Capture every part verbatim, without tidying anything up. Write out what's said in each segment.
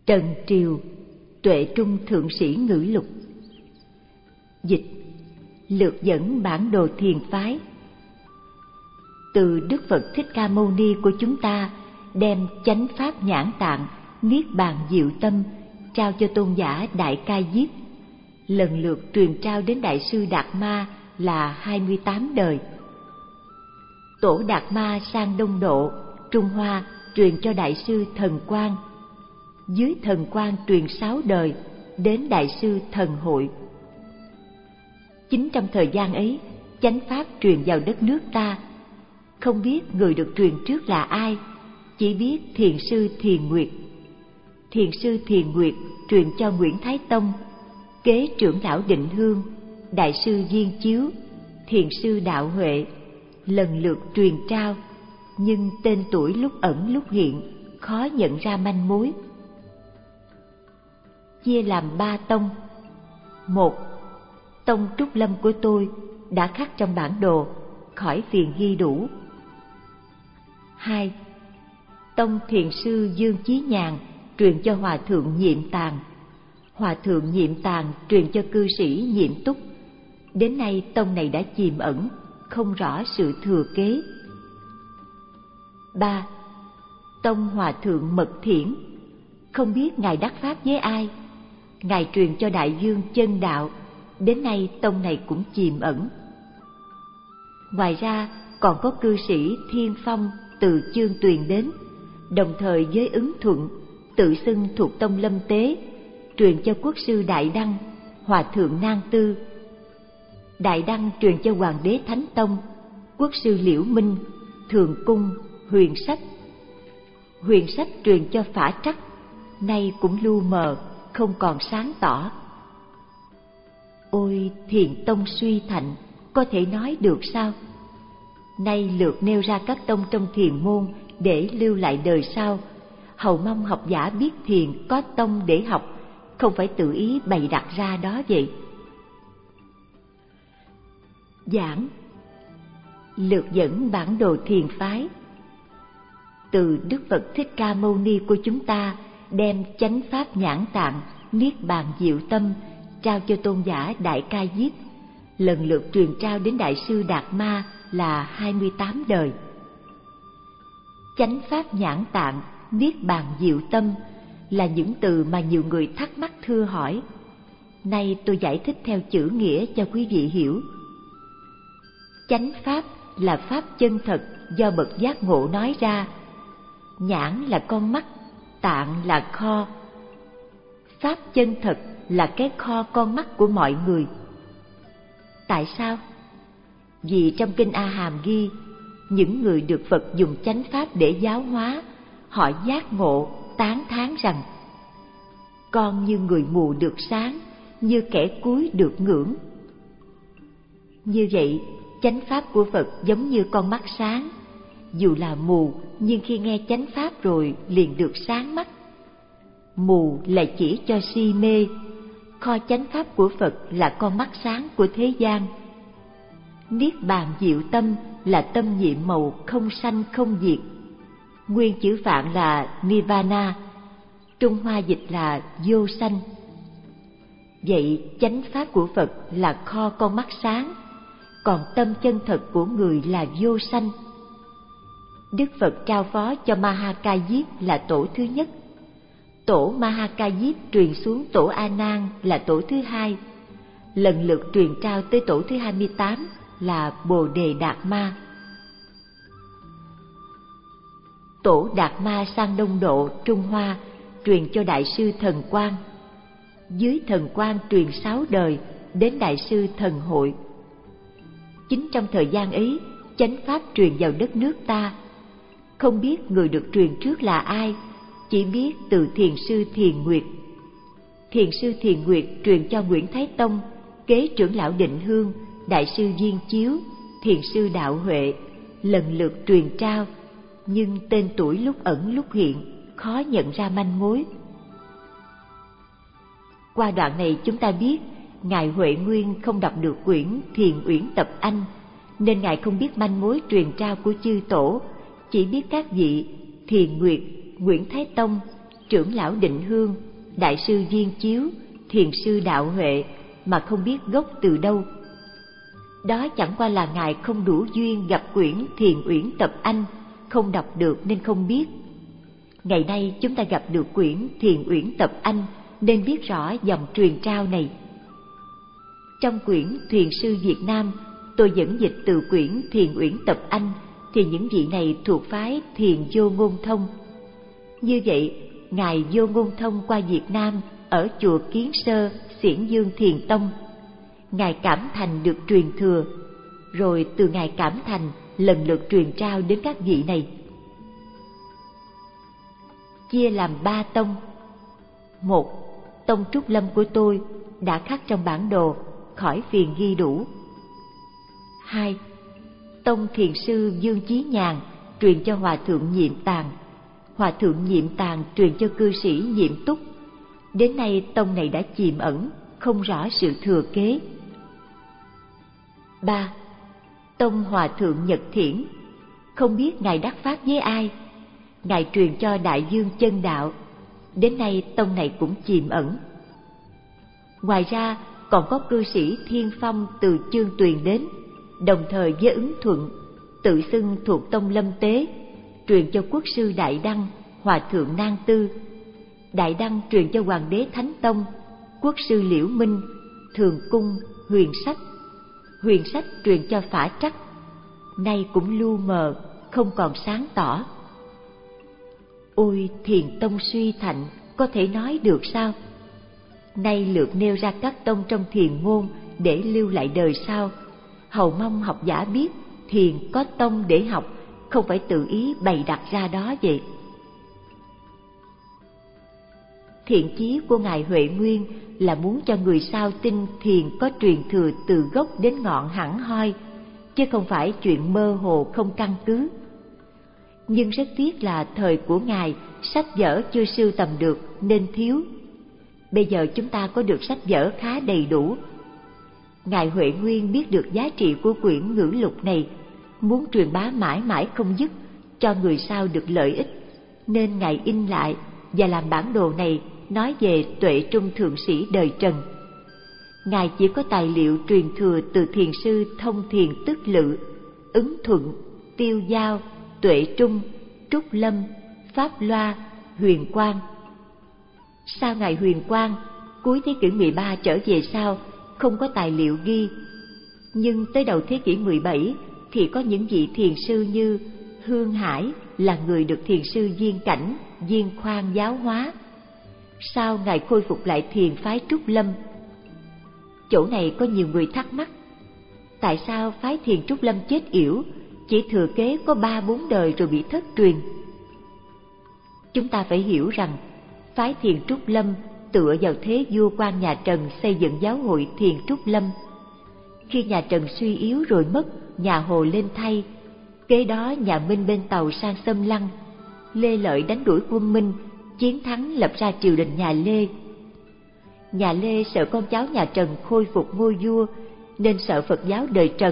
Trần Triều, Tuệ Trung Thượng Sĩ Ngữ Lục. Dịch: lược dẫn bản đồ thiền phái. Từ Đức Phật Thích Ca Mâu Ni của chúng ta đem chánh pháp nhãn tạng, niết bàn diệu tâm trao cho tôn giả Đại Ca Diếp, lần lượt truyền trao đến Đại sư Đạt Ma là hai mươi tám đời. Tổ Đạt Ma sang Đông Độ, Trung Hoa truyền cho Đại sư Thần Quang, dưới Thần Quang truyền sáu đời đến Đại sư Thần Hội. Chính trong thời gian ấy, chánh pháp truyền vào đất nước ta. Không biết người được truyền trước là ai, chỉ biết Thiền sư Thiền Nguyệt. Thiền sư Thiền Nguyệt truyền cho Nguyễn Thái Tông, kế trưởng lão Định Hương, Đại sư Viên Chiếu, Thiền sư Đạo Huệ, lần lượt truyền trao, nhưng tên tuổi lúc ẩn lúc hiện, khó nhận ra manh mối. Chia làm ba tông. Một, tông Trúc Lâm của tôi đã khắc trong bản đồ, khỏi phiền ghi đủ. Hai, tông Thiền sư Dương Chí Nhàn truyền cho Hòa thượng Nhiệm Tàng, Hòa thượng Nhiệm Tàng truyền cho cư sĩ Nhiệm Túc. Đến nay tông này đã chìm ẩn, không rõ sự thừa kế. Ba, tông Hòa thượng Mật Thiển, không biết ngài đắc pháp với ai. Ngài truyền cho Đại Dương Chân Đạo, đến nay tông này cũng chìm ẩn. Ngoài ra còn có cư sĩ Thiên Phong từ Chương Tuyền đến, đồng thời với Ứng Thuận, tự xưng thuộc tông Lâm Tế, truyền cho quốc sư Đại Đăng, Hòa thượng Nang Tư. Đại Đăng truyền cho Hoàng đế Thánh Tông, quốc sư Liễu Minh, Thường Cung, Huyền Sách. Huyền Sách truyền cho Phả Trắc, nay cũng lu mờ, không còn sáng tỏ. Ôi thiền tông suy thạnh, có thể nói được sao? Nay lượt nêu ra các tông trong thiền môn để lưu lại đời sau, hầu mong học giả biết thiền có tông để học, không phải tự ý bày đặt ra đó vậy. Giảng lược dẫn bản đồ thiền phái. Từ Đức Phật Thích Ca Mâu Ni của chúng ta đem chánh pháp nhãn tạng, niết bàn diệu tâm trao cho tôn giả Đại Ca Diếp, lần lượt truyền trao đến Đại sư Đạt Ma là hai mươi tám đời. Chánh pháp nhãn tạng, niết bàn diệu tâm là những từ mà nhiều người thắc mắc thưa hỏi. Nay tôi giải thích theo chữ nghĩa cho quý vị hiểu. Chánh pháp là pháp chân thật do bậc giác ngộ nói ra. Nhãn là con mắt, tạng là kho. Pháp chân thật là cái kho con mắt của mọi người. Tại sao? Vì trong Kinh A Hàm ghi, những người được Phật dùng chánh pháp để giáo hóa, họ giác ngộ, tán thán rằng: con như người mù được sáng, như kẻ cúi được ngưỡng. Như vậy, chánh pháp của Phật giống như con mắt sáng, dù là mù nhưng khi nghe chánh pháp rồi liền được sáng mắt. Mù là chỉ cho si mê, kho chánh pháp của Phật là con mắt sáng của thế gian. Niết bàn diệu tâm là tâm nhiệm màu không sanh không diệt. Nguyên chữ Phạn là Nirvana, Trung Hoa dịch là vô sanh. Vậy chánh pháp của Phật là kho con mắt sáng, còn tâm chân thật của người là vô sanh. Đức Phật trao phó cho Ma Ha Ca Diếp là tổ thứ nhất. Tổ Ma Ha Ca Diếp truyền xuống tổ A Nan là tổ thứ hai, lần lượt truyền trao tới tổ thứ hai mươi tám là Bồ Đề Đạt Ma. Tổ Đạt Ma sang Đông Độ, Trung Hoa truyền cho Đại sư Thần Quang, dưới Thần Quang truyền sáu đời đến Đại sư Thần Hội. Chính trong thời gian ấy, chánh pháp truyền vào đất nước ta. Không biết người được truyền trước là ai, chỉ biết từ Thiền sư Thiền Nguyệt. Thiền sư Thiền Nguyệt truyền cho Nguyễn Thái Tông, kế trưởng lão Định Hương, Đại sư Viên Chiếu, Thiền sư Đạo Huệ, lần lượt truyền trao, nhưng tên tuổi lúc ẩn lúc hiện, khó nhận ra manh mối. Qua đoạn này chúng ta biết Ngài Huệ Nguyên không đọc được quyển Thiền Uyển Tập Anh, nên Ngài không biết manh mối truyền trao của chư tổ, chỉ biết các vị Thiền Nguyệt, Nguyễn Thái Tông, trưởng lão Định Hương, đại sư Viên Chiếu, thiền sư Đạo Huệ mà không biết gốc từ đâu. Đó chẳng qua là ngài không đủ duyên gặp quyển Thiền Uyển Tập Anh, không đọc được nên không biết. Ngày nay chúng ta gặp được quyển Thiền Uyển Tập Anh nên biết rõ dòng truyền trao này. Trong quyển Thiền sư Việt Nam, tôi dẫn dịch từ quyển Thiền Uyển Tập Anh, thì những vị này thuộc phái Thiền Vô Ngôn Thông. Như vậy, ngài Vô Ngôn Thông qua Việt Nam ở chùa Kiến Sơ, Xiển Dương Thiền Tông. Ngài Cảm Thành được truyền thừa, rồi từ ngài Cảm Thành lần lượt truyền trao đến các vị này. Chia làm ba tông. Một, tông Trúc Lâm của tôi đã khắc trong bản đồ, khỏi phiền ghi đủ. Hai, tông thiền sư Dương Chí Nhàn truyền cho hòa thượng Nhiệm Tàn, hòa thượng Nhiệm Tàn truyền cho cư sĩ Nhiệm Túc. Đến nay tông này đã chìm ẩn, không rõ sự thừa kế. Ba, tông hòa thượng Nhật Thiển, không biết ngài đắc pháp với ai. Ngài truyền cho Đại Dương Chân Đạo, đến nay tông này cũng chìm ẩn. Ngoài ra còn có cư sĩ Thiên Phong từ Chương Tuyền đến, đồng thời với Ứng Thuận, tự xưng thuộc tông Lâm Tế, truyền cho quốc sư Đại Đăng, hòa thượng Nan Tư. Đại Đăng truyền cho Hoàng đế Thánh Tông, quốc sư Liễu Minh, Thường Cung, Huyền Sách. Huyền Sách truyền cho Phả Trắc, nay cũng lu mờ, không còn sáng tỏ. Ôi, thiền tông suy thạnh, có thể nói được sao? Nay lượt nêu ra các tông trong thiền môn để lưu lại đời sau, hầu mong học giả biết thiền có tông để học, không phải tự ý bày đặt ra đó vậy. Thiện chí của ngài Huệ Nguyên là muốn cho người sau tin thiền có truyền thừa từ gốc đến ngọn hẳn hoi, chứ không phải chuyện mơ hồ không căn cứ. Nhưng rất tiếc là thời của ngài sách vở chưa sưu tầm được nên thiếu. Bây giờ chúng ta có được sách vở khá đầy đủ. Ngài Huệ Nguyên biết được giá trị của quyển ngữ lục này, muốn truyền bá mãi mãi không dứt, cho người sau được lợi ích, nên ngài in lại và làm bản đồ này nói về Tuệ Trung thượng sĩ đời Trần. Ngài chỉ có tài liệu truyền thừa từ thiền sư Thông Thiền Tức Lự, Ứng Thuận, Tiêu Giao, Tuệ Trung, Trúc Lâm, Pháp Loa, Huyền Quang. Sau ngài Huyền Quang, cuối thế kỷ mười ba trở về sau, không có tài liệu ghi. Nhưng tới đầu thế kỷ mười bảy thì có những vị thiền sư như Hương Hải là người được thiền sư Viên Cảnh, Viên Khoan giáo hóa. Sau ngài khôi phục lại thiền phái Trúc Lâm. Chỗ này có nhiều người thắc mắc, tại sao phái thiền Trúc Lâm chết yểu, chỉ thừa kế có ba bốn đời rồi bị thất truyền? Chúng ta phải hiểu rằng phái thiền Trúc Lâm tựa vào thế vua quan nhà Trần xây dựng giáo hội thiền Trúc Lâm. Khi nhà Trần suy yếu rồi mất, nhà Hồ lên thay. Kế đó nhà Minh bên Tàu sang xâm lăng. Lê Lợi đánh đuổi quân Minh, chiến thắng lập ra triều đình nhà Lê. Nhà Lê sợ con cháu nhà Trần khôi phục ngôi vua, nên sợ Phật giáo đời Trần,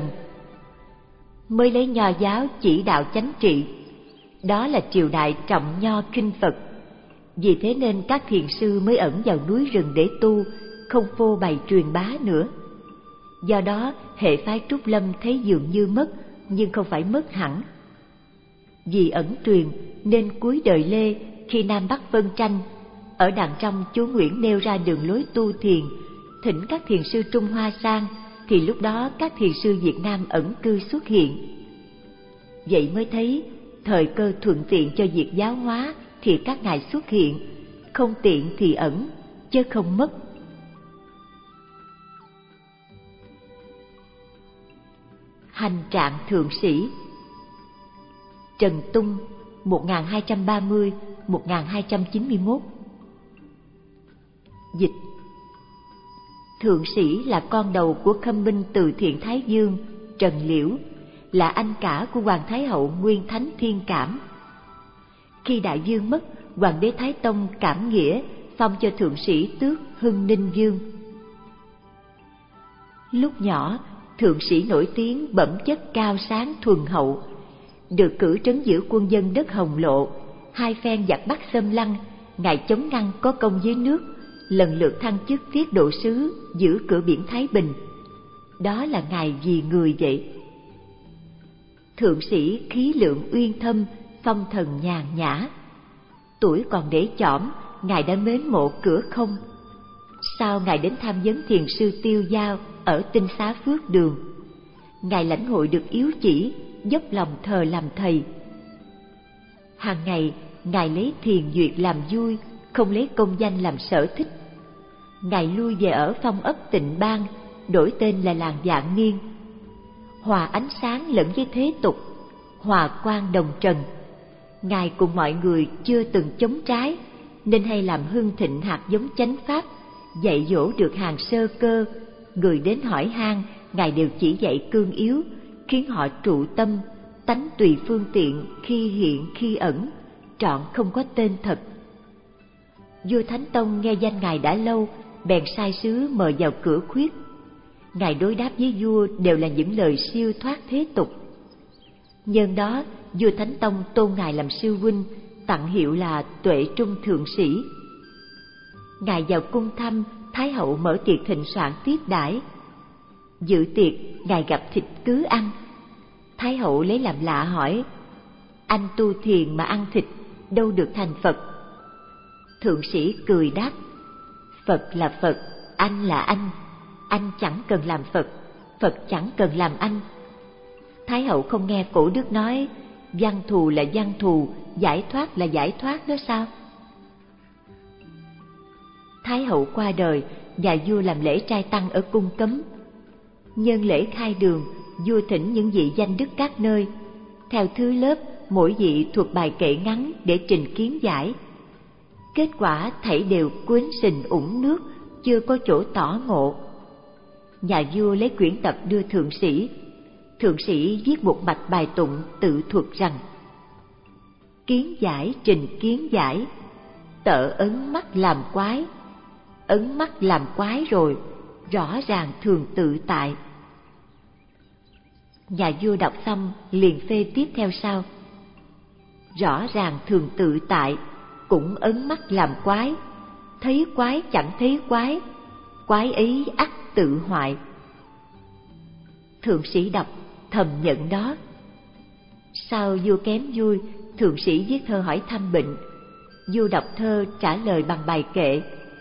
mới lấy Nho giáo chỉ đạo chánh trị. Đó là triều đại trọng Nho khinh Phật. Vì thế nên các thiền sư mới ẩn vào núi rừng để tu, không phô bày truyền bá nữa. Do đó hệ phái Trúc Lâm thấy dường như mất, nhưng không phải mất hẳn. Vì ẩn truyền nên cuối đời Lê, khi Nam Bắc phân tranh, ở đằng trong chú Nguyễn nêu ra đường lối tu thiền, thỉnh các thiền sư Trung Hoa sang, thì lúc đó các thiền sư Việt Nam ẩn cư xuất hiện. Vậy mới thấy thời cơ thuận tiện cho việc giáo hóa thì các ngài xuất hiện, không tiện thì ẩn, chứ không mất. Hành trạng thượng sĩ. Trần Tung một nghìn hai trăm ba mươi đến một nghìn hai trăm chín mươi mốt. Dịch. Thượng sĩ là con đầu của Khâm binh từ Thiện Thái Dương, Trần Liễu, là anh cả của Hoàng Thái Hậu Nguyên Thánh Thiên Cảm. Khi đại vương mất, Hoàng đế Thái Tông Cảm Nghĩa phong cho thượng sĩ tước Hưng Ninh Dương. Lúc nhỏ, thượng sĩ nổi tiếng bẩm chất cao sáng thuần hậu, được cử trấn giữ quân dân đất Hồng Lộ, hai phen giặc Bắc xâm lăng, Ngài chống ngăn có công dưới nước, lần lượt thăng chức tiết độ sứ giữ cửa biển Thái Bình. Đó là Ngài vì người vậy. Thượng sĩ khí lượng uyên thâm, phong thần nhàn nhã. Tuổi còn để chỏm, Ngài đã mến mộ cửa không. Sau Ngài đến tham vấn thiền sư Tiêu Dao ở Tinh Xá Phước Đường, Ngài lãnh hội được yếu chỉ, dốc lòng thờ làm thầy. Hàng ngày Ngài lấy thiền duyệt làm vui, không lấy công danh làm sở thích. Ngài lui về ở phong ấp Tịnh Bang, đổi tên là làng Vạn Niên. Hòa ánh sáng lẫn với thế tục, hòa quang đồng trần. Ngài cùng mọi người chưa từng chống trái, nên hay làm hưng thịnh hạt giống chánh pháp, dạy dỗ được hàng sơ cơ. Người đến hỏi han, Ngài đều chỉ dạy cương yếu, khiến họ trụ tâm, tánh tùy phương tiện, khi hiện khi ẩn, trọn không có tên thật. Vua Thánh Tông nghe danh Ngài đã lâu, bèn sai sứ mời vào cửa khuyết. Ngài đối đáp với vua đều là những lời siêu thoát thế tục. Nhân đó, vua Thánh Tông tôn Ngài làm sư huynh, tặng hiệu là Tuệ Trung Thượng Sĩ. Ngài vào cung thăm, Thái hậu mở tiệc thịnh soạn tiếp đãi. Dự tiệc, Ngài gặp thịt cứ ăn. Thái hậu lấy làm lạ hỏi: anh tu thiền mà ăn thịt, đâu được thành Phật? Thượng sĩ cười đáp: Phật là Phật, anh là anh. Anh chẳng cần làm Phật, Phật chẳng cần làm anh. Thái hậu không nghe cổ đức nói văn thù là văn thù, giải thoát là giải thoát đó sao? Thái hậu qua đời, nhà vua làm lễ trai tăng ở cung cấm. Nhân lễ khai đường, vua thỉnh những vị danh đức các nơi, theo thứ lớp mỗi vị thuộc bài kệ ngắn để trình kiến giải. Kết quả thảy đều cuến sình ủng nước, chưa có chỗ tỏ ngộ. Nhà vua lấy quyển tập đưa thượng sĩ. Thượng sĩ viết một mạch bài tụng tự thuật rằng: kiến giải trình kiến giải, tợ ấn mắt làm quái. Ấn mắt làm quái rồi, rõ ràng thường tự tại. Nhà vua đọc xong liền phê tiếp theo sau: rõ ràng thường tự tại, cũng ấn mắt làm quái. Thấy quái chẳng thấy quái, quái ấy ắt tự hoại. Thượng sĩ đọc thầm nhận đó. Sau vua kém vui, thượng sĩ viết thơ hỏi thăm bệnh. Vua đọc thơ trả lời bằng bài kệ: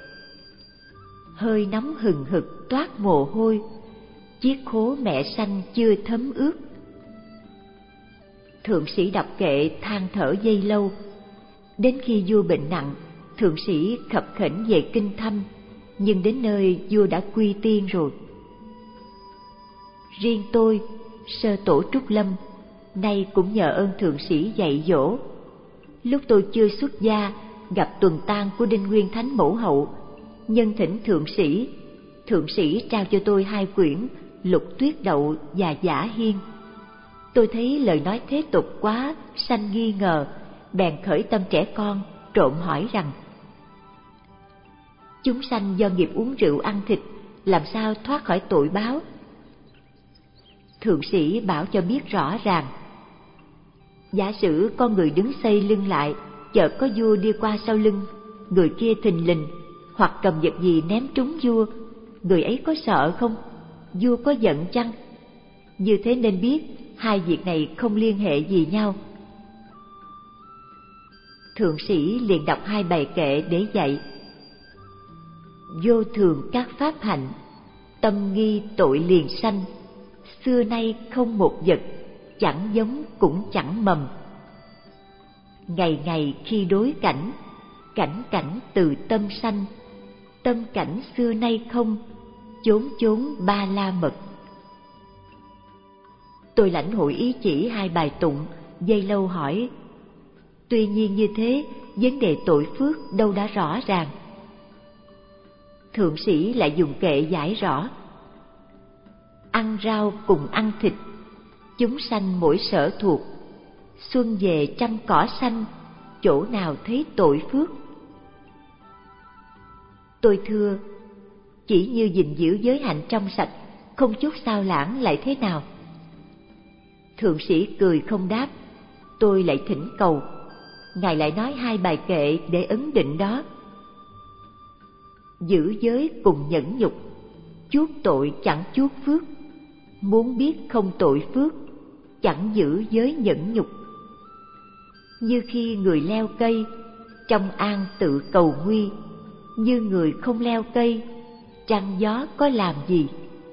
hơi nóng hừng hực toát mồ hôi, chiếc khố mẹ sanh chưa thấm ướt. Thượng sĩ đọc kệ than thở giây lâu. Đến khi vua bệnh nặng, thượng sĩ khập khểnh về kinh thăm, nhưng đến nơi vua đã quy tiên rồi. Riêng tôi, sơ tổ Trúc Lâm, nay cũng nhờ ơn thượng sĩ dạy dỗ. Lúc tôi chưa xuất gia, gặp tuần tang của Đinh Nguyên Thánh Mẫu Hậu, nhân thỉnh thượng sĩ. Thượng sĩ trao cho tôi hai quyển Lục Tuyết Đậu và Giả Hiên. Tôi thấy lời nói thế tục quá, sanh nghi ngờ, bèn khởi tâm trẻ con, trộm hỏi rằng: chúng sanh do nghiệp uống rượu ăn thịt, làm sao thoát khỏi tội báo? Thượng sĩ bảo cho biết rõ ràng: giả sử con người đứng xây lưng lại, chợt có vua đi qua sau lưng, người kia thình lình hoặc cầm vật gì ném trúng vua, người ấy có sợ không? Vua có giận chăng? Như thế nên biết hai việc này không liên hệ gì nhau. Thượng sĩ liền đọc hai bài kệ để dạy: vô thường các pháp hạnh, tâm nghi tội liền sanh. Xưa nay không một vật, chẳng giống cũng chẳng mầm. Ngày ngày khi đối cảnh, cảnh cảnh từ tâm sanh. Tâm cảnh xưa nay không, chốn chốn ba la mật. Tôi lãnh hội ý chỉ hai bài tụng, giây lâu hỏi: tuy nhiên như thế, vấn đề tội phước đâu đã rõ ràng? Thượng sĩ lại dùng kệ giải rõ: ăn rau cùng ăn thịt, chúng sanh mỗi sở thuộc. Xuân về trăm cỏ xanh, chỗ nào thấy tội phước? Tôi thưa: chỉ như gìn giữ giới hạnh trong sạch, không chút sao lãng lại thế nào? Thượng sĩ cười không đáp. Tôi lại thỉnh cầu: Ngài lại nói hai bài kệ để ấn định đó: giữ giới cùng nhẫn nhục, chuốc tội chẳng chuốc phước, muốn biết không tội phước, chẳng giữ giới nhẫn nhục. Như khi người leo cây, trong an tự cầu nguy, như người không leo cây, trăng gió có làm gì.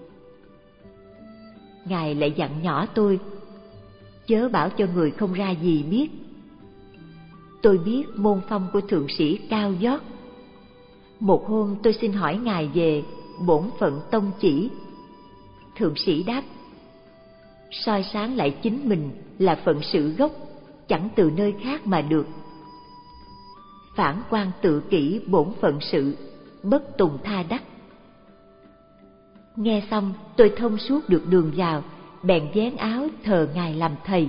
Ngài lại dặn nhỏ tôi: chớ bảo cho người không ra gì biết. Tôi biết môn phong của thượng sĩ cao vót. Một hôm tôi xin hỏi Ngài về bổn phận tông chỉ. Thượng sĩ đáp: soi sáng lại chính mình là phận sự gốc, chẳng từ nơi khác mà được. Phản quan tự kỷ bổn phận sự, bất tùng tha đắc. Nghe xong tôi thông suốt được đường vào, bèn vén áo thờ Ngài làm thầy.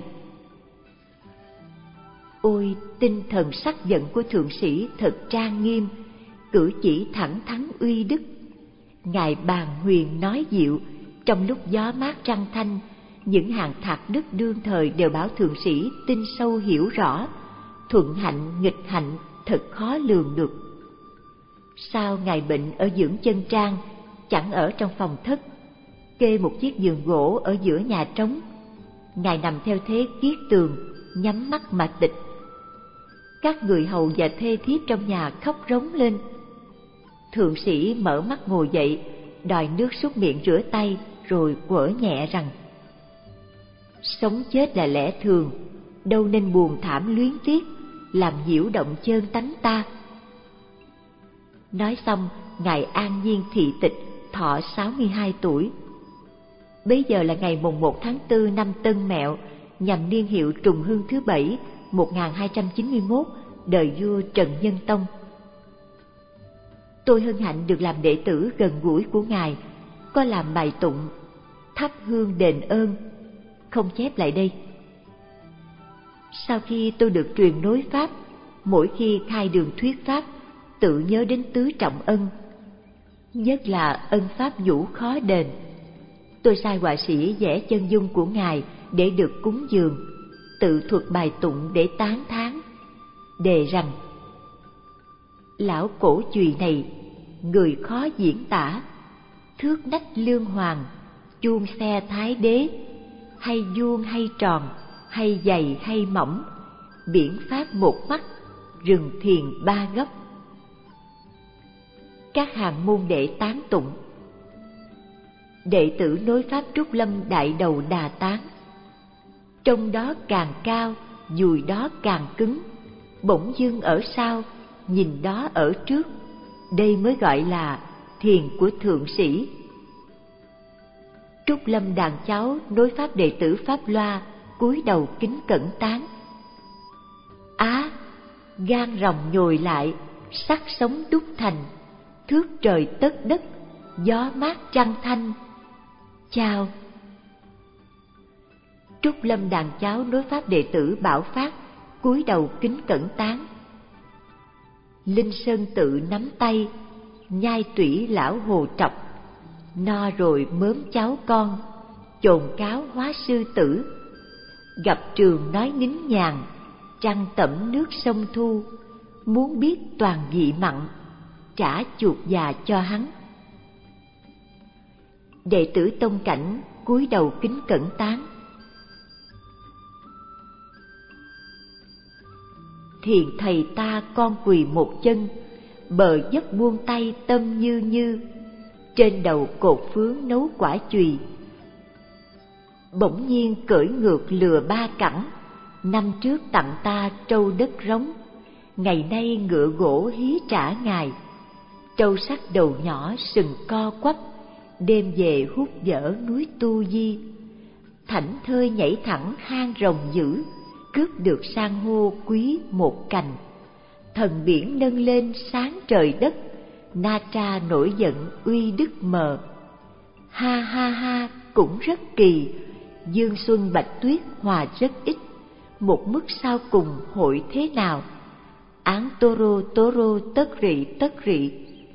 Ôi, tinh thần sắc giận của thượng sĩ thật trang nghiêm, cử chỉ thẳng thắn uy đức. Ngài bàn huyền nói diệu, trong lúc gió mát trăng thanh, những hàng thạc đức đương thời đều bảo thượng sĩ tin sâu hiểu rõ, thuận hạnh nghịch hạnh thật khó lường được. Sao Ngài bệnh ở dưỡng chân trang, chẳng ở trong phòng thất, kê một chiếc giường gỗ ở giữa nhà trống. Ngài nằm theo thế kiết tường, nhắm mắt mà tịch. Các người hầu và thê thiếp trong nhà khóc rống lên. Thượng sĩ mở mắt ngồi dậy, đòi nước súc miệng rửa tay, rồi quở nhẹ rằng: sống chết là lẽ thường, đâu nên buồn thảm luyến tiếc, làm nhiễu động chơn tánh ta. Nói xong, Ngài an nhiên thị tịch, thọ sáu mươi hai tuổi. Bấy giờ là ngày mùng một tháng tư năm Tân Mẹo, nhằm niên hiệu Trùng Hưng thứ bảy, một nghìn hai trăm chín mươi mốt, đời vua Trần Nhân Tông. Tôi hân hạnh được làm đệ tử gần gũi của Ngài, có làm bài tụng, thắp hương đền ơn, không chép lại đây. Sau khi tôi được truyền nối Pháp, mỗi khi khai đường thuyết Pháp, tự nhớ đến tứ trọng ân, nhất là ân Pháp vũ khó đền. Tôi sai họa sĩ vẽ chân dung của Ngài để được cúng dường, tự thuật bài tụng để tán thán, đề rằng: lão cổ chùy này, người khó diễn tả, thước nách lương hoàng, chuông xe thái đế, hay vuông hay tròn, hay dày hay mỏng, biển pháp một mắt, rừng thiền ba góc. Các hàng môn đệ tán tụng. Đệ tử nối pháp Trúc Lâm đại đầu Đà Tán: trong đó càng cao, dùi đó càng cứng, bỗng dưng ở sau, nhìn đó ở trước, đây mới gọi là thiền của thượng sĩ. Trúc Lâm đàn cháu nối pháp đệ tử Pháp Loa cúi đầu kính cẩn tán: á, gan rồng nhồi lại, sắc sống đúc thành, thước trời tất đất, gió mát trăng thanh, chào. Trúc Lâm đàn cháu nối pháp đệ tử Bảo Phát cúi đầu kính cẩn tán: Linh Sơn tự nắm tay, nhai tủy lão hồ trọc, no rồi mớm cháu con, chồn cáo hóa sư tử, gặp trường nói nín nhàn, trăng tẩm nước sông Thu, muốn biết toàn vị mặn, trả chuột già cho hắn. Đệ tử Tông Cảnh cúi đầu kính cẩn tán: thiền thầy ta con quỳ một chân, bờ dốc buông tay tâm như như, trên đầu cột phướng nấu quả chùy. Bỗng nhiên cởi ngược lừa ba cẳng, năm trước tặng ta trâu đất rống, ngày nay ngựa gỗ hí trả ngài. Trâu sắt đầu nhỏ sừng co quắp, đêm về hút dở núi Tu Di. Thảnh thơi nhảy thẳng hang rồng dữ, cướp được san hô quý một cành. Thần biển nâng lên sáng trời đất, Na Tra nổi giận uy đức mờ. Ha ha ha cũng rất kỳ, dương xuân bạch tuyết hòa rất ít, một mức sau cùng hội thế nào? Án Toro Toro tất rị tất rị.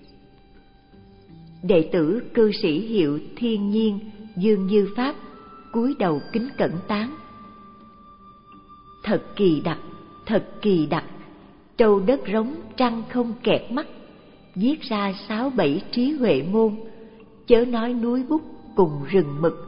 Đệ tử cư sĩ hiệu Thiên Nhiên Dương Như Pháp cúi đầu kính cẩn tán: thật kỳ đặc, thật kỳ đặc, trâu đất rống trăng không kẹt mắt, viết ra sáu bảy trí huệ môn, chớ nói núi bút cùng rừng mực.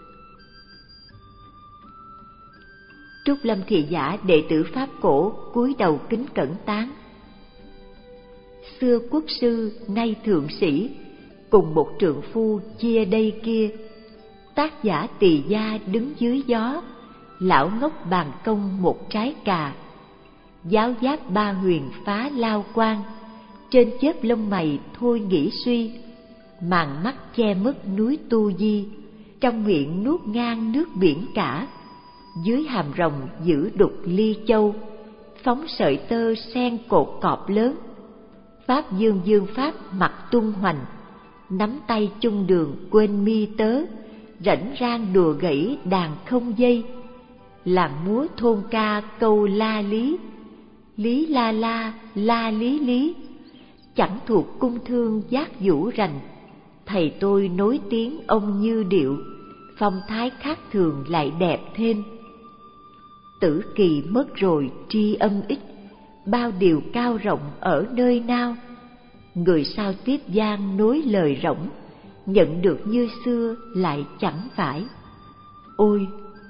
Trúc Lâm Thị Giả đệ tử Pháp cổ cúi đầu kính cẩn tán. Xưa quốc sư nay thượng sĩ, cùng một trượng phu chia đây kia, tác giả Tỳ Gia đứng dưới gió, lão ngốc bàn công một trái cà. Giáo giáp ba huyền phá lao quan, trên chớp lông mày thôi nghĩ suy, màn mắt che mất núi Tu Di, trong miệng nuốt ngang nước biển cả, dưới hàm rồng giữ đục ly châu, phóng sợi tơ sen cột cọp lớn. Pháp dương dương pháp mặt tung hoành, nắm tay chung đường quên mi tớ, rảnh rang đùa gãy đàn không dây, làng múa thôn ca câu la lý, lý la la la lý lý, chẳng thuộc cung thương giác vũ rành. Thầy tôi nối tiếng ông như điệu, phong thái khác thường lại đẹp thêm. Tử kỳ mất rồi tri âm ít, bao điều cao rộng ở nơi nào. Người sao tiếp gian nối lời rỗng, nhận được như xưa lại chẳng phải. Ôi!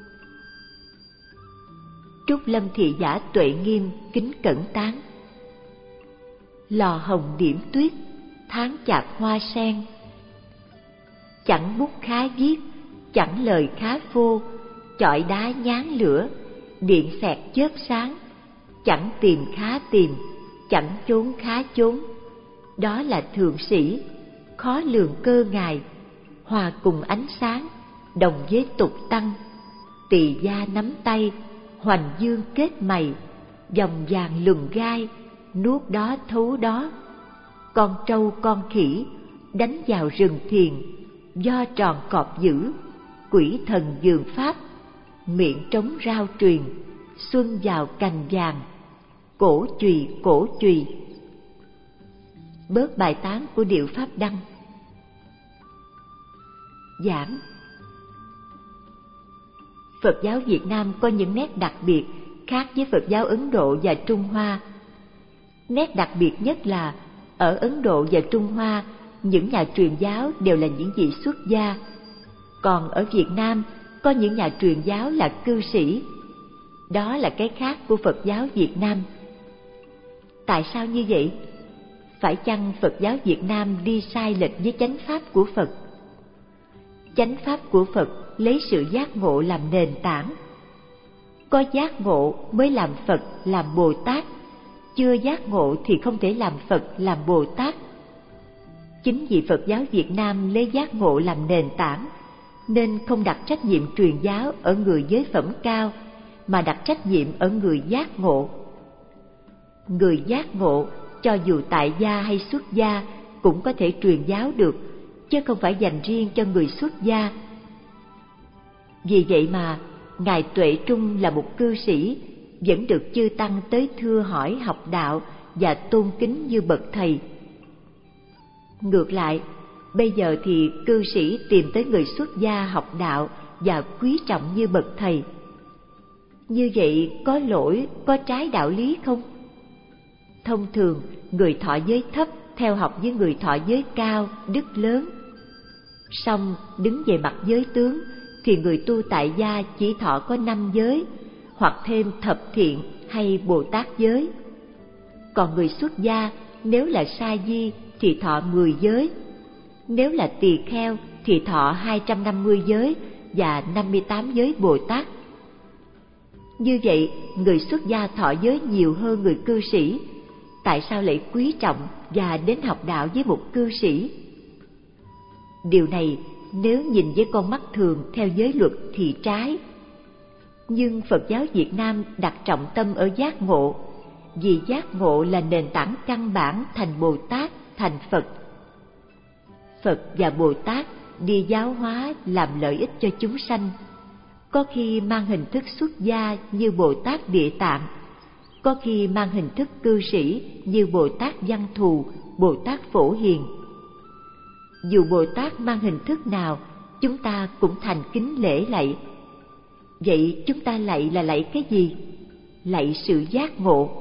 Trúc Lâm Thị Giả tuệ nghiêm kính cẩn tán. Lò hồng điểm tuyết, tháng chạp hoa sen, chẳng bút khá viết, chẳng lời khá phô, chọi đá nhán lửa, điện xẹt chớp sáng, chẳng tìm khá tìm, chẳng chốn khá chốn. Đó là thượng sĩ, khó lường cơ ngài, hòa cùng ánh sáng, đồng với tục tăng. Tỳ gia nắm tay, hoành dương kết mày, dòng vàng lừng gai, nuốt đó thấu đó. Con trâu con khỉ, đánh vào rừng thiền, do tròn cọp dữ, quỷ thần dường pháp, miệng trống rao truyền, xuân vào cành vàng, cổ chùy cổ chùy. Bớt bài tán của Điệu Pháp Đăng. Giảng. Phật giáo Việt Nam có những nét đặc biệt khác với Phật giáo Ấn Độ và Trung Hoa. Nét đặc biệt nhất là ở Ấn Độ và Trung Hoa, những nhà truyền giáo đều là những vị xuất gia. Còn ở Việt Nam có những nhà truyền giáo là cư sĩ. Đó là cái khác của Phật giáo Việt Nam. Tại sao như vậy? Phải chăng Phật giáo Việt Nam đi sai lệch với chánh pháp của Phật? Chánh pháp của Phật lấy sự giác ngộ làm nền tảng. Có giác ngộ mới làm Phật làm Bồ Tát, chưa giác ngộ thì không thể làm Phật làm Bồ Tát. Chính vì Phật giáo Việt Nam lấy giác ngộ làm nền tảng, nên không đặt trách nhiệm truyền giáo ở người giới phẩm cao, mà đặt trách nhiệm ở người giác ngộ. Người giác ngộ, cho dù tại gia hay xuất gia, cũng có thể truyền giáo được, chứ không phải dành riêng cho người xuất gia. Vì vậy mà, Ngài Tuệ Trung là một cư sĩ, vẫn được chư tăng tới thưa hỏi học đạo và tôn kính như bậc thầy. Ngược lại, bây giờ thì cư sĩ tìm tới người xuất gia học đạo và quý trọng như bậc thầy. Như vậy có lỗi, có trái đạo lý không? Thông thường, người thọ giới thấp theo học với người thọ giới cao, đức lớn. Song đứng về mặt giới tướng thì người tu tại gia chỉ thọ có năm giới, hoặc thêm thập thiện hay Bồ Tát giới. Còn người xuất gia nếu là sa di thì thọ mười giới, nếu là tỳ kheo thì thọ hai trăm năm mươi giới và năm mươi tám giới Bồ Tát. Như vậy, người xuất gia thọ giới nhiều hơn người cư sĩ. Tại sao lại quý trọng và đến học đạo với một cư sĩ? Điều này nếu nhìn với con mắt thường theo giới luật thì trái. Nhưng Phật giáo Việt Nam đặt trọng tâm ở giác ngộ, vì giác ngộ là nền tảng căn bản thành Bồ Tát, thành Phật. Phật và Bồ Tát đi giáo hóa làm lợi ích cho chúng sanh, có khi mang hình thức xuất gia như Bồ Tát Địa Tạng, có khi mang hình thức cư sĩ như Bồ Tát Văn Thù, Bồ Tát Phổ Hiền. Dù Bồ Tát mang hình thức nào, chúng ta cũng thành kính lễ lạy. Vậy chúng ta lạy là lạy cái gì? lạy sự giác ngộ.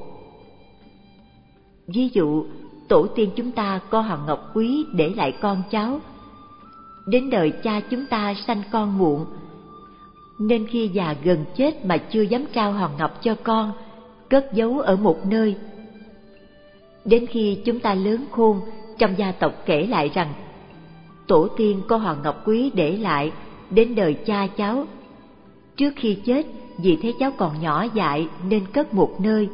Ví dụ, tổ tiên chúng ta có hòn ngọc quý để lại con cháu. Đến đời cha chúng ta sanh con muộn, nên khi già gần chết mà chưa dám trao hòn ngọc cho con, cất giấu ở một nơi. Đến khi chúng ta lớn khôn, trong gia tộc kể lại rằng tổ tiên có hòn ngọc quý để lại đến đời cha cháu. Trước khi chết, vì thấy cháu còn nhỏ dại nên cất một nơi.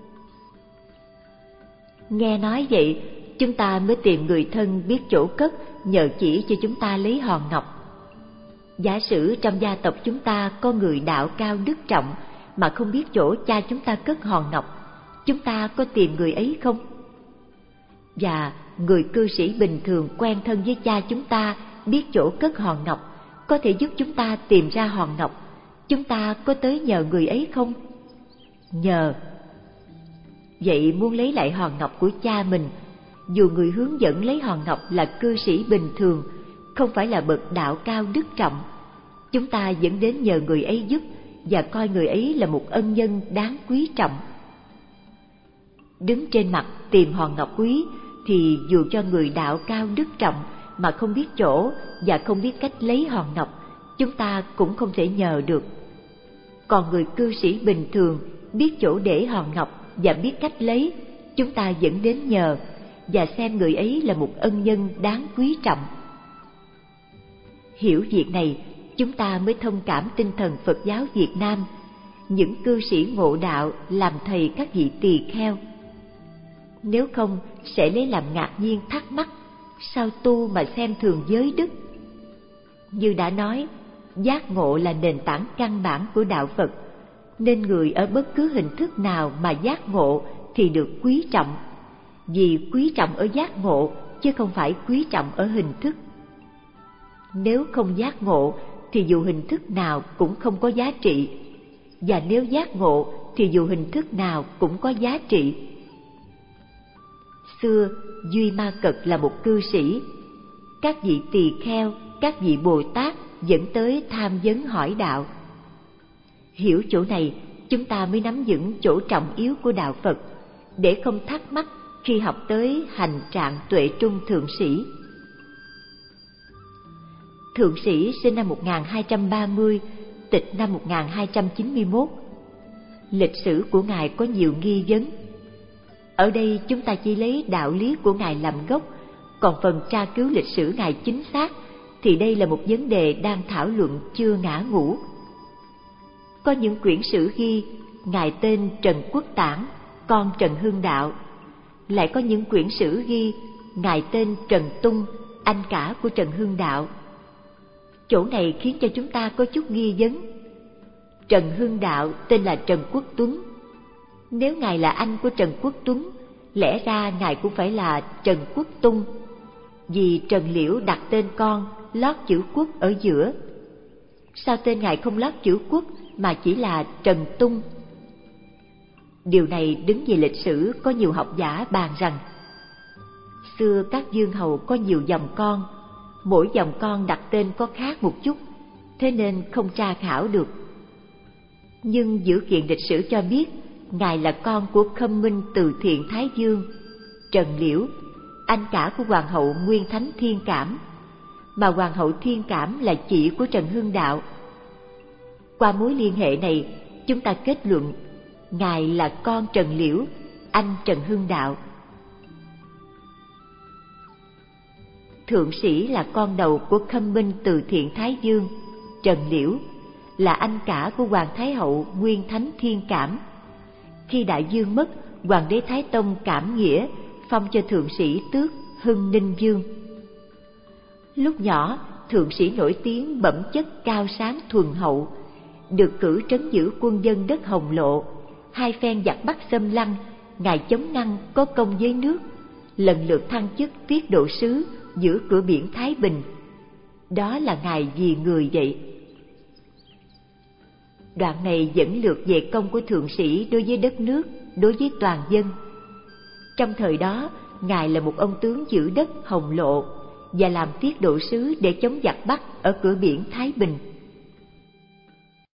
Nghe nói vậy, chúng ta mới tìm người thân biết chỗ cất, nhờ chỉ cho chúng ta lấy hòn ngọc. Giả sử trong gia tộc chúng ta có người đạo cao đức trọng mà không biết chỗ cha chúng ta cất hòn ngọc, chúng ta có tìm người ấy không? Và người cư sĩ bình thường quen thân với cha chúng ta biết chỗ cất hòn ngọc, có thể giúp chúng ta tìm ra hòn ngọc, chúng ta có tới nhờ người ấy không? Nhờ. Vậy muốn lấy lại hòn ngọc của cha mình, dù người hướng dẫn lấy hòn ngọc là cư sĩ bình thường, không phải là bậc đạo cao đức trọng, chúng ta vẫn đến nhờ người ấy giúp và coi người ấy là một ân nhân đáng quý trọng. Đứng trên mặt tìm hòn ngọc quý thì dù cho người đạo cao đức trọng mà không biết chỗ và không biết cách lấy hòn ngọc, chúng ta cũng không thể nhờ được. Còn người cư sĩ bình thường biết chỗ để hòn ngọc và biết cách lấy, chúng ta vẫn đến nhờ và xem người ấy là một ân nhân đáng quý trọng. Hiểu việc này, chúng ta mới thông cảm tinh thần Phật giáo Việt Nam, những cư sĩ ngộ đạo làm thầy các vị tỳ kheo. Nếu không, sẽ lấy làm ngạc nhiên thắc mắc, sao tu mà xem thường giới đức? Như đã nói, giác ngộ là nền tảng căn bản của đạo Phật, nên người ở bất cứ hình thức nào mà giác ngộ thì được quý trọng, vì quý trọng ở giác ngộ chứ không phải quý trọng ở hình thức. Nếu không giác ngộ thì dù hình thức nào cũng không có giá trị, và nếu giác ngộ thì dù hình thức nào cũng có giá trị. Xưa, Duy Ma Cật là một cư sĩ. Các vị tỳ kheo, các vị Bồ Tát dẫn tới tham vấn hỏi đạo. Hiểu chỗ này, chúng ta mới nắm vững chỗ trọng yếu của đạo Phật, để không thắc mắc khi học tới hành trạng tuệ trung thượng sĩ. Thượng sĩ sinh năm một nghìn hai trăm ba mươi, tịch năm một nghìn hai trăm chín mươi mốt. Lịch sử của Ngài có nhiều nghi vấn. Ở đây chúng ta chỉ lấy đạo lý của Ngài làm gốc, còn phần tra cứu lịch sử Ngài chính xác thì đây là một vấn đề đang thảo luận chưa ngã ngũ. Có những quyển sử ghi Ngài tên Trần Quốc Tản, con Trần Hưng Đạo. Lại có những quyển sử ghi Ngài tên Trần Tung, anh cả của Trần Hưng Đạo. Chỗ này khiến cho chúng ta có chút nghi vấn. Trần Hưng Đạo tên là Trần Quốc Tuấn. Nếu Ngài là anh của Trần Quốc Tuấn, lẽ ra Ngài cũng phải là Trần Quốc Tung, vì Trần Liễu đặt tên con lót chữ Quốc ở giữa. Sao tên Ngài không lót chữ Quốc mà chỉ là Trần Tung? Điều này đứng về lịch sử có nhiều học giả bàn rằng xưa các vương hầu có nhiều dòng con, mỗi dòng con đặt tên có khác một chút, thế nên không tra khảo được. Nhưng dữ kiện lịch sử cho biết Ngài là con của Khâm Minh Từ Thiện Thái Dương, Trần Liễu, anh cả của Hoàng hậu Nguyên Thánh Thiên Cảm, mà Hoàng hậu Thiên Cảm là chị của Trần Hưng Đạo. Qua mối liên hệ này, chúng ta kết luận Ngài là con Trần Liễu, anh Trần Hưng Đạo. Thượng sĩ là con đầu của Khâm Minh Từ Thiện Thái Dương, Trần Liễu, là anh cả của Hoàng Thái hậu Nguyên Thánh Thiên Cảm. Khi đại vương mất, Hoàng đế Thái Tông Cảm Nghĩa phong cho thượng sĩ tước Hưng Ninh Vương. Lúc nhỏ, thượng sĩ nổi tiếng bẩm chất cao sáng thuần hậu, được cử trấn giữ quân dân đất Hồng Lộ. Hai phen giặc Bắc xâm lăng, Ngài chống ngăn có công với nước, lần lượt thăng chức tiết độ sứ giữa cửa biển Thái Bình. Đó là Ngài vì người vậy. Đoạn này dẫn lược về công của thượng sĩ đối với đất nước, đối với toàn dân. Trong thời đó, Ngài là một ông tướng giữ đất Hồng Lộ và làm tiết độ sứ để chống giặc Bắc ở cửa biển Thái Bình.